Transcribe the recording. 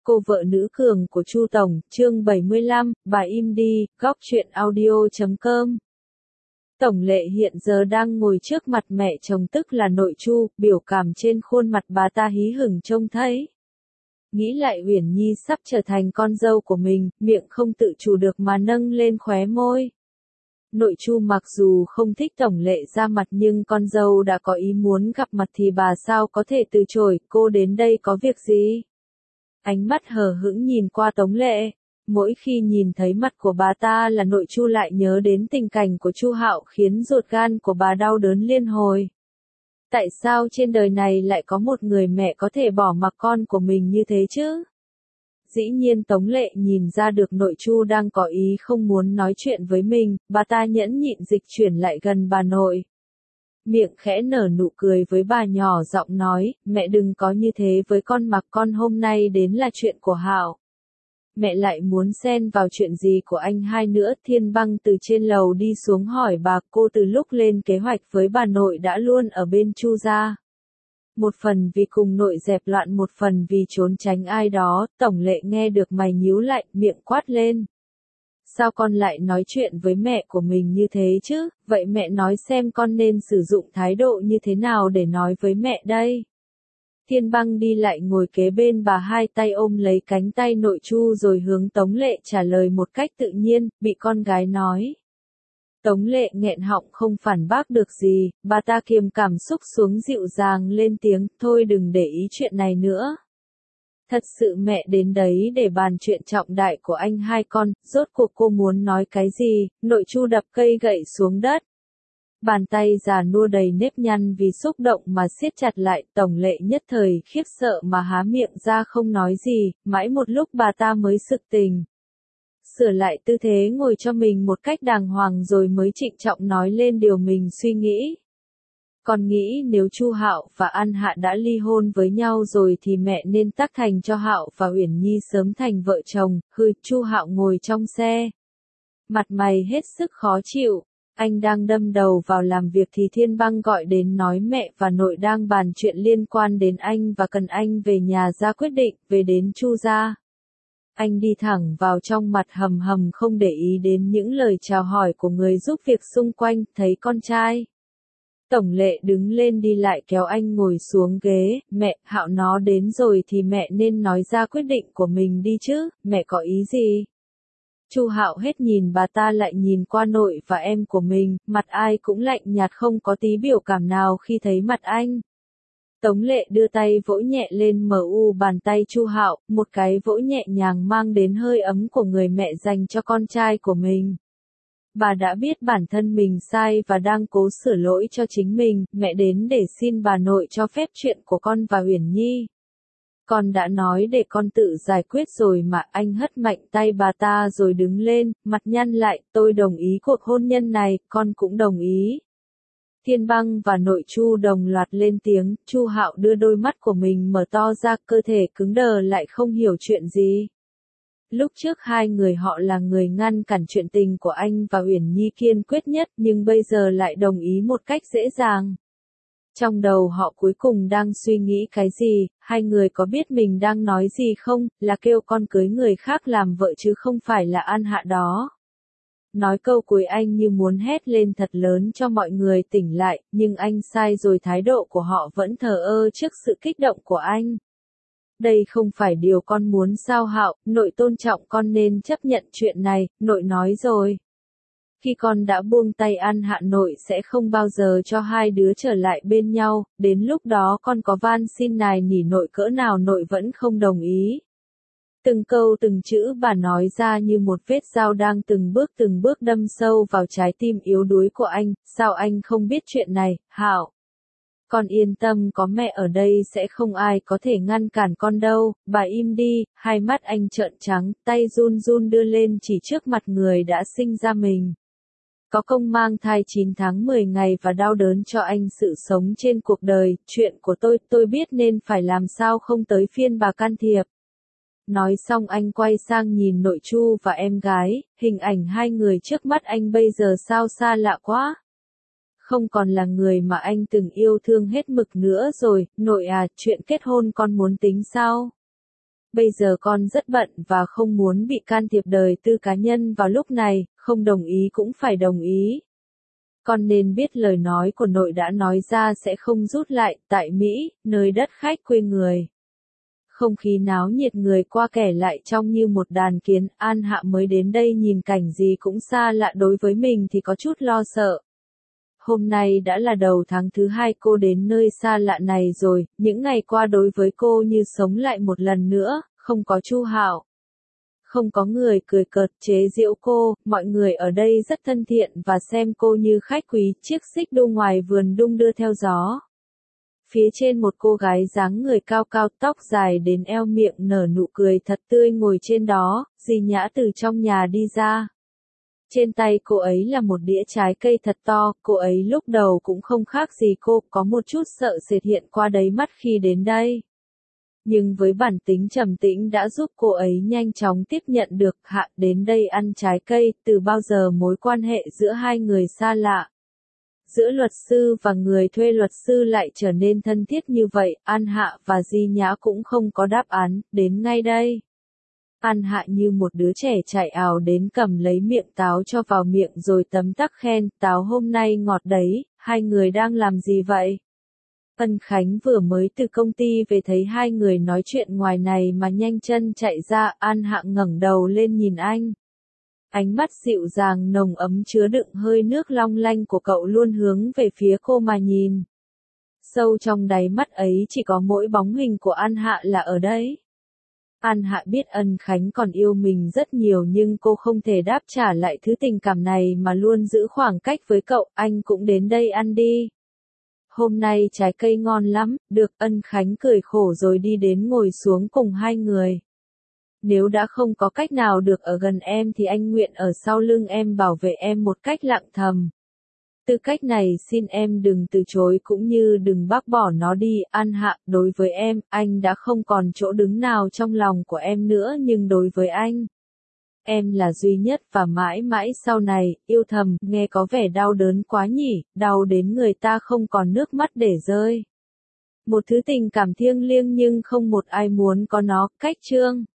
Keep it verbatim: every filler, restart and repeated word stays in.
Cô vợ nữ cường của Chu Tổng, chương bảy mươi lăm, bà im đi, góc chuyện audio chấm com. Tổng Lệ hiện giờ đang ngồi trước mặt mẹ chồng tức là nội Chu, biểu cảm trên khuôn mặt bà ta hí hửng trông thấy. Nghĩ lại Uyển Nhi sắp trở thành con dâu của mình, miệng không tự chủ được mà nâng lên khóe môi. Nội Chu mặc dù không thích Tổng Lệ ra mặt nhưng con dâu đã có ý muốn gặp mặt thì bà sao có thể từ chối, cô đến đây có việc gì? Ánh mắt hờ hững nhìn qua Tống Lệ. Mỗi khi nhìn thấy mặt của bà ta là nội Chu lại nhớ đến tình cảnh của Chu Hạo khiến ruột gan của bà đau đớn liên hồi. Tại sao trên đời này lại có một người mẹ có thể bỏ mặc con của mình như thế chứ? Dĩ nhiên Tống Lệ nhìn ra được nội Chu đang có ý không muốn nói chuyện với mình, bà ta nhẫn nhịn dịch chuyển lại gần bà nội. Miệng khẽ nở nụ cười với bà nhỏ giọng nói, mẹ đừng có như thế với con, mặc con hôm nay đến là chuyện của Hạo. Mẹ lại muốn xen vào chuyện gì của anh hai nữa? Thiên Băng từ trên lầu đi xuống hỏi bà, cô từ lúc lên kế hoạch với bà nội đã luôn ở bên Chu gia. Một phần vì cùng nội dẹp loạn, một phần vì trốn tránh ai đó. Tổng Lệ nghe được mày nhíu lại, miệng quát lên. Sao con lại nói chuyện với mẹ của mình như thế chứ? Vậy mẹ nói xem con nên sử dụng thái độ như thế nào để nói với mẹ đây? Thiên Băng đi lại ngồi kế bên bà, hai tay ôm lấy cánh tay nội Chu rồi hướng Tống Lệ trả lời một cách tự nhiên, bị con gái nói. Tống Lệ nghẹn họng không phản bác được gì, bà ta kiềm cảm xúc xuống dịu dàng lên tiếng, thôi đừng để ý chuyện này nữa. Thật sự mẹ đến đấy để bàn chuyện trọng đại của anh hai con, rốt cuộc cô muốn nói cái gì? Nội Chu đập cây gậy xuống đất. Bàn tay già nua đầy nếp nhăn vì xúc động mà siết chặt lại. Tổng Lệ nhất thời khiếp sợ mà há miệng ra không nói gì, mãi một lúc bà ta mới sực tỉnh. Sửa lại tư thế ngồi cho mình một cách đàng hoàng rồi mới trịnh trọng nói lên điều mình suy nghĩ. Con nghĩ nếu Chu Hạo và An Hạ đã ly hôn với nhau rồi thì mẹ nên tác thành cho Hạo và Uyển Nhi sớm thành vợ chồng. Hừ, Chu Hạo ngồi trong xe. Mặt mày hết sức khó chịu. Anh đang đâm đầu vào làm việc thì Thiên Băng gọi đến nói mẹ và nội đang bàn chuyện liên quan đến anh và cần anh về nhà ra quyết định, về đến Chu gia. Anh đi thẳng vào trong, mặt hầm hầm không để ý đến những lời chào hỏi của người giúp việc xung quanh, thấy con trai. Tổng Lệ đứng lên đi lại kéo anh ngồi xuống ghế, mẹ, Hạo nó đến rồi thì mẹ nên nói ra quyết định của mình đi chứ, mẹ có ý gì? Chu Hạo hết nhìn bà ta lại nhìn qua nội và em của mình, mặt ai cũng lạnh nhạt không có tí biểu cảm nào khi thấy mặt anh. Tống Lệ đưa tay vỗ nhẹ lên mờ u bàn tay Chu Hạo, một cái vỗ nhẹ nhàng mang đến hơi ấm của người mẹ dành cho con trai của mình. Bà đã biết bản thân mình sai và đang cố sửa lỗi cho chính mình, mẹ đến để xin bà nội cho phép chuyện của con và Uyển Nhi. Con đã nói để con tự giải quyết rồi mà. Anh hất mạnh tay bà ta rồi đứng lên, mặt nhăn lại, tôi đồng ý cuộc hôn nhân này, con cũng đồng ý. Thiên Băng và nội Chu đồng loạt lên tiếng, Chu Hạo đưa đôi mắt của mình mở to ra, cơ thể cứng đờ lại không hiểu chuyện gì. Lúc trước hai người họ là người ngăn cản chuyện tình của anh và Uyển Nhi kiên quyết nhất, nhưng bây giờ lại đồng ý một cách dễ dàng. Trong đầu họ cuối cùng đang suy nghĩ cái gì? Hai người có biết mình đang nói gì không? Là kêu con cưới người khác làm vợ chứ không phải là An Hạ đó. Nói câu cuối anh như muốn hét lên thật lớn cho mọi người tỉnh lại, nhưng anh sai rồi, thái độ của họ vẫn thờ ơ trước sự kích động của anh. Đây không phải điều con muốn sao Hạo, nội tôn trọng con nên chấp nhận chuyện này, nội nói rồi. Khi con đã buông tay An Hạ, nội sẽ không bao giờ cho hai đứa trở lại bên nhau, đến lúc đó con có van xin nài nỉ nội cỡ nào nội vẫn không đồng ý. Từng câu từng chữ bà nói ra như một vết dao đang từng bước từng bước đâm sâu vào trái tim yếu đuối của anh. Sao anh không biết chuyện này, Hạo? Con yên tâm, có mẹ ở đây sẽ không ai có thể ngăn cản con đâu. Bà im đi. Hai mắt anh trợn trắng, tay run run đưa lên chỉ trước mặt người đã sinh ra mình. Có công mang thai chín tháng mười ngày và đau đớn cho anh sự sống trên cuộc đời, chuyện của tôi, tôi biết nên phải làm sao, không tới phiên bà can thiệp. Nói xong anh quay sang nhìn nội Chu và em gái, hình ảnh hai người trước mắt anh bây giờ sao xa lạ quá. Không còn là người mà anh từng yêu thương hết mực nữa rồi. Nội à, chuyện kết hôn con muốn tính sao? bây giờ con rất bận và không muốn bị can thiệp đời tư cá nhân vào lúc này, không đồng ý cũng phải đồng ý. Con nên biết lời nói của nội đã nói ra sẽ không rút lại, tại Mỹ, nơi đất khách quê người. Không khí náo nhiệt người qua kẻ lại trông như một đàn kiến, An Hạ mới đến đây nhìn cảnh gì cũng xa lạ đối với mình thì có chút lo sợ. Hôm nay đã là đầu tháng thứ hai cô đến nơi xa lạ này rồi, những ngày qua đối với cô như sống lại một lần nữa, không có Chu Hạo. Không có người cười cợt chế giễu cô, mọi người ở đây rất thân thiện và xem cô như khách quý, chiếc xích đu ngoài vườn đung đưa theo gió. Phía trên một cô gái dáng người cao cao tóc dài đến eo miệng nở nụ cười thật tươi ngồi trên đó, Di Nhã từ trong nhà đi ra. Trên tay cô ấy là một đĩa trái cây thật to, cô ấy lúc đầu cũng không khác gì cô, có một chút sợ sệt hiện qua đáy mắt khi đến đây. Nhưng với bản tính trầm tĩnh đã giúp cô ấy nhanh chóng tiếp nhận được Hạ đến đây ăn trái cây, từ bao giờ mối quan hệ giữa hai người xa lạ. Giữa luật sư và người thuê luật sư lại trở nên thân thiết như vậy, An Hạ và Di Nhã cũng không có đáp án, đến ngay đây. An Hạ như một đứa trẻ chạy ào đến cầm lấy miệng táo cho vào miệng rồi tấm tắc khen, táo hôm nay ngọt đấy, hai người đang làm gì vậy? Ân Khánh vừa mới từ công ty về thấy hai người nói chuyện ngoài này mà nhanh chân chạy ra, An Hạ ngẩng đầu lên nhìn anh. Ánh mắt dịu dàng nồng ấm chứa đựng hơi nước long lanh của cậu luôn hướng về phía cô mà nhìn. Sâu trong đáy mắt ấy chỉ có mỗi bóng hình của An Hạ là ở đấy. An Hạ biết Ân Khánh còn yêu mình rất nhiều nhưng cô không thể đáp trả lại thứ tình cảm này mà luôn giữ khoảng cách với cậu, anh cũng đến đây ăn đi. Hôm nay trái cây ngon lắm, được, Ân Khánh cười khổ rồi đi đến ngồi xuống cùng hai người. Nếu đã không có cách nào được ở gần em thì anh nguyện ở sau lưng em bảo vệ em một cách lặng thầm. Tư cách này xin em đừng từ chối cũng như đừng bác bỏ nó đi, An Hạ, đối với em, anh đã không còn chỗ đứng nào trong lòng của em nữa nhưng đối với anh. Em là duy nhất và mãi mãi sau này, yêu thầm, nghe có vẻ đau đớn quá nhỉ, đau đến người ta không còn nước mắt để rơi. Một thứ tình cảm thiêng liêng nhưng không một ai muốn có nó, cách chương.